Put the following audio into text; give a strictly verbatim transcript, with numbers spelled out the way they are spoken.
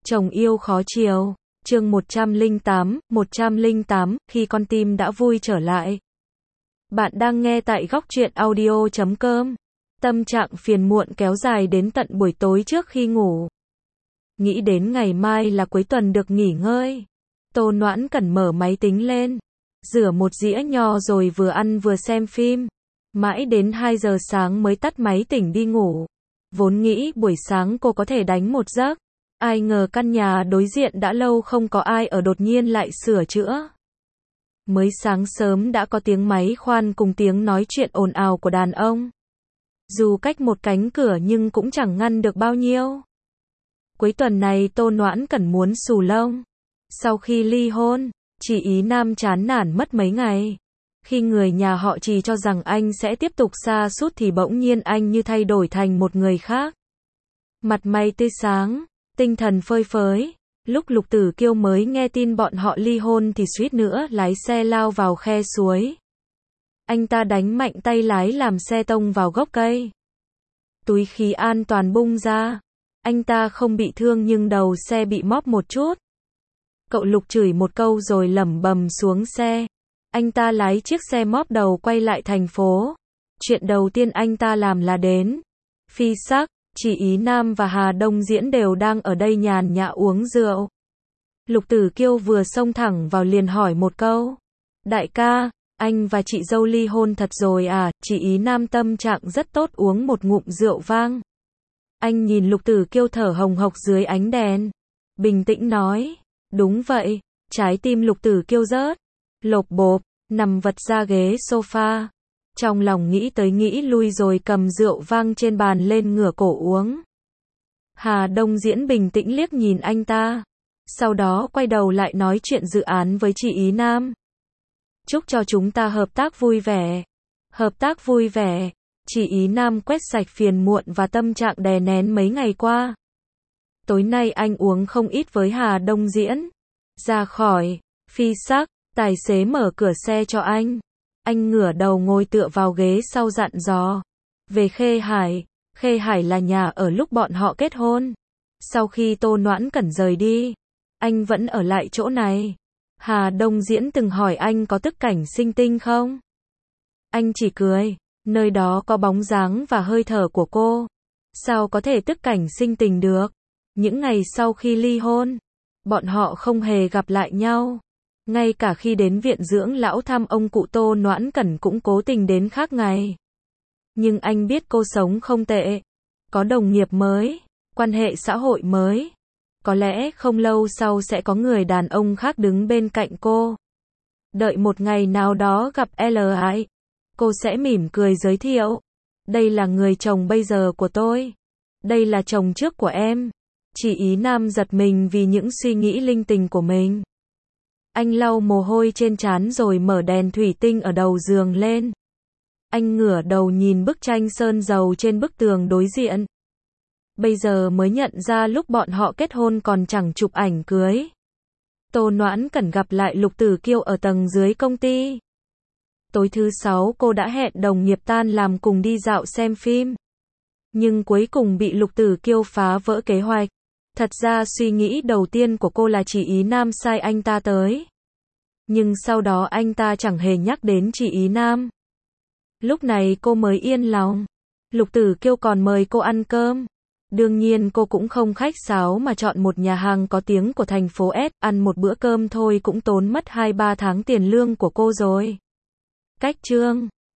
Chồng yêu khó chiều. Chương một trăm lẻ tám, một trăm lẻ tám, khi con tim đã vui trở lại. Bạn đang nghe tại góc truyện audio chấm com. Tâm trạng phiền muộn kéo dài đến tận buổi tối trước khi ngủ. Nghĩ đến ngày mai là cuối tuần được nghỉ ngơi. Tô Noãn Cẩn mở máy tính lên. Rửa một dĩa nho rồi vừa ăn vừa xem phim. Mãi đến hai giờ sáng mới tắt máy tỉnh đi ngủ. Vốn nghĩ buổi sáng cô có thể đánh một giấc. Ai ngờ căn nhà đối diện đã lâu không có ai ở đột nhiên lại sửa chữa. Mới sáng sớm đã có tiếng máy khoan cùng tiếng nói chuyện ồn ào của đàn ông. Dù cách một cánh cửa nhưng cũng chẳng ngăn được bao nhiêu. Cuối tuần này Tô Noãn Cẩn muốn xù lông. Sau khi ly hôn, chị Ý Nam chán nản mất mấy ngày. Khi người nhà họ Trì cho rằng anh sẽ tiếp tục sa sút thì bỗng nhiên anh như thay đổi thành một người khác. Mặt mày tươi sáng, tinh thần phơi phới. Lúc Lục Tử Kiêu mới nghe tin bọn họ ly hôn thì suýt nữa lái xe lao vào khe suối. Anh ta đánh mạnh tay lái làm xe tông vào gốc cây. Túi khí an toàn bung ra. Anh ta không bị thương nhưng đầu xe bị móp một chút. Cậu Lục chửi một câu rồi lẩm bẩm xuống xe. Anh ta lái chiếc xe móp đầu quay lại thành phố. Chuyện đầu tiên anh ta làm là đến Phi Sắc. Chị Ý Nam và Hà Đông Diễn đều đang ở đây nhàn nhã uống rượu. Lục Tử Kiêu vừa xông thẳng vào liền hỏi một câu. Đại ca, anh và chị dâu ly hôn thật rồi à? Chị Ý Nam tâm trạng rất tốt uống một ngụm rượu vang. Anh nhìn Lục Tử Kiêu thở hồng hộc dưới ánh đèn. Bình tĩnh nói. Đúng vậy. Trái tim Lục Tử Kiêu rớt. Lộp bộp, nằm vật ra ghế sofa. Trong lòng nghĩ tới nghĩ lui rồi cầm rượu vang trên bàn lên ngửa cổ uống. Hà Đông Diễn bình tĩnh liếc nhìn anh ta. Sau đó quay đầu lại nói chuyện dự án với chị Ý Nam. Chúc cho chúng ta hợp tác vui vẻ. Hợp tác vui vẻ. Chị Ý Nam quét sạch phiền muộn và tâm trạng đè nén mấy ngày qua. Tối nay anh uống không ít với Hà Đông Diễn. Ra khỏi Phi Sắc, tài xế mở cửa xe cho anh. Anh ngửa đầu ngồi tựa vào ghế sau dặn dò. Về Khê Hải. Khê Hải là nhà ở lúc bọn họ kết hôn. Sau khi Tô Noãn Cẩn rời đi, anh vẫn ở lại chỗ này. Hà Đông Diễn từng hỏi anh có tức cảnh sinh tinh không? Anh chỉ cười. Nơi đó có bóng dáng và hơi thở của cô. Sao có thể tức cảnh sinh tình được? Những ngày sau khi ly hôn, bọn họ không hề gặp lại nhau. Ngay cả khi đến viện dưỡng lão thăm ông cụ Tô Noãn Cẩn cũng cố tình đến khác ngày. Nhưng anh biết cô sống không tệ. Có đồng nghiệp mới, quan hệ xã hội mới. Có lẽ không lâu sau sẽ có người đàn ông khác đứng bên cạnh cô. Đợi một ngày nào đó gặp L I, cô sẽ mỉm cười giới thiệu. Đây là người chồng bây giờ của tôi. Đây là chồng trước của em. Chị Ý Nam giật mình vì những suy nghĩ linh tinh của mình. Anh lau mồ hôi trên trán rồi mở đèn thủy tinh ở đầu giường lên. Anh ngửa đầu nhìn bức tranh sơn dầu trên bức tường đối diện. Bây giờ mới nhận ra lúc bọn họ kết hôn còn chẳng chụp ảnh cưới. Tô Noãn Cẩn gặp lại Lục Tử Kiêu ở tầng dưới công ty. Tối thứ sáu cô đã hẹn đồng nghiệp tan làm cùng đi dạo xem phim. Nhưng cuối cùng bị Lục Tử Kiêu phá vỡ kế hoạch. Thật ra suy nghĩ đầu tiên của cô là chị Ý Nam sai anh ta tới. Nhưng sau đó anh ta chẳng hề nhắc đến chị Ý Nam. Lúc này cô mới yên lòng. Lục Tử Kiêu còn mời cô ăn cơm. Đương nhiên cô cũng không khách sáo mà chọn một nhà hàng có tiếng của thành phố S. Ăn một bữa cơm thôi cũng tốn mất hai ba tháng tiền lương của cô rồi. Cách chương